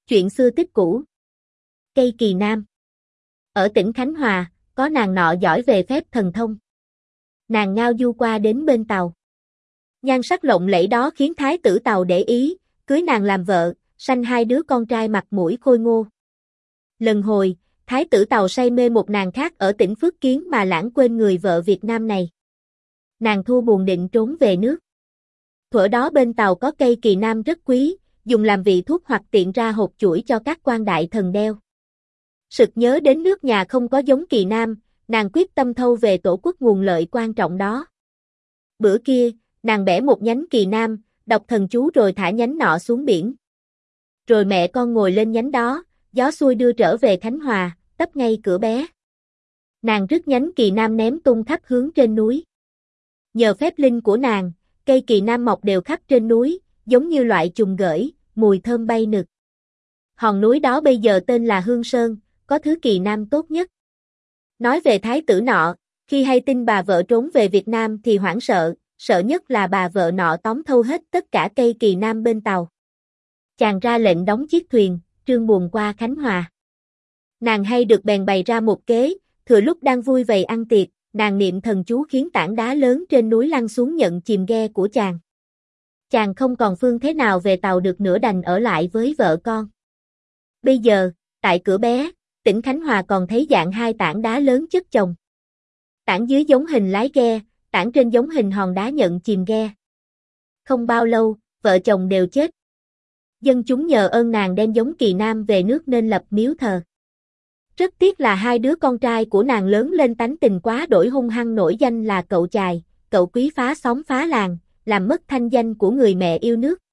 Chuyện xưa tích cũ. Cây kỳ nam. Ở tỉnh Khánh Hòa, có nàng nọ giỏi về phép thần thông. Nàng ngao du qua đến bên Tàu. Nhan sắc lộng lẫy đó khiến thái tử Tàu để ý, cưới nàng làm vợ, sanh 2 đứa con trai mặt mũi khôi ngô. Lần hồi, thái tử Tàu say mê một nàng khác ở tỉnh Phước Kiến mà lãng quên người vợ Việt Nam này. Nàng thua buồn định trốn về nước. Thuở đó bên Tàu có cây kỳ nam rất quý, dùng làm vị thuốc hoặc tiện ra hột chuỗi cho các quan đại thần đeo. Sực nhớ đến nước nhà không có giống kỳ nam, nàng quyết tâm thâu về tổ quốc nguồn lợi quan trọng đó. Bữa kia, nàng bẻ một nhánh kỳ nam, đọc thần chú rồi thả nhánh nọ xuống biển. Rồi mẹ con ngồi lên nhánh đó, gió xuôi đưa trở về Khánh Hòa, tấp ngay cửa bé. Nàng rứt nhánh kỳ nam ném tung khắp hướng trên núi. Nhờ phép linh của nàng, cây kỳ nam mọc đều khắp trên núi, giống như loại chùm gởi, mùi thơm bay nực. Hòn núi đó bây giờ tên là Hương Sơn, có thứ kỳ nam tốt nhất. Nói về thái tử nọ, khi hay tin bà vợ trốn về Việt Nam thì hoảng sợ, sợ nhất là bà vợ nọ tóm thâu hết tất cả cây kỳ nam bên Tàu. Chàng ra lệnh đóng chiếc thuyền, trương buồm qua Khánh Hòa. Nàng hay được bèn bày ra một kế, thừa lúc đang vui vầy ăn tiệc, nàng niệm thần chú khiến tảng đá lớn trên núi lăn xuống nhận chìm ghe của chàng. Chàng không còn phương thế nào về Tàu được nữa đành ở lại với vợ con. Bây giờ, tại cửa bé, tỉnh Khánh Hòa còn thấy dạng 2 tảng đá lớn chất chồng. Tảng dưới giống hình lái ghe, tảng trên giống hình hòn đá nhận chìm ghe. Không bao lâu, vợ chồng đều chết. Dân chúng nhờ ơn nàng đem giống kỳ nam về nước nên lập miếu thờ. Rất tiếc là 2 đứa con trai của nàng lớn lên tánh tình quá đổi hung hăng nổi danh là cậu chài, cậu quý phá xóm phá làng, làm mất thanh danh của người mẹ yêu nước.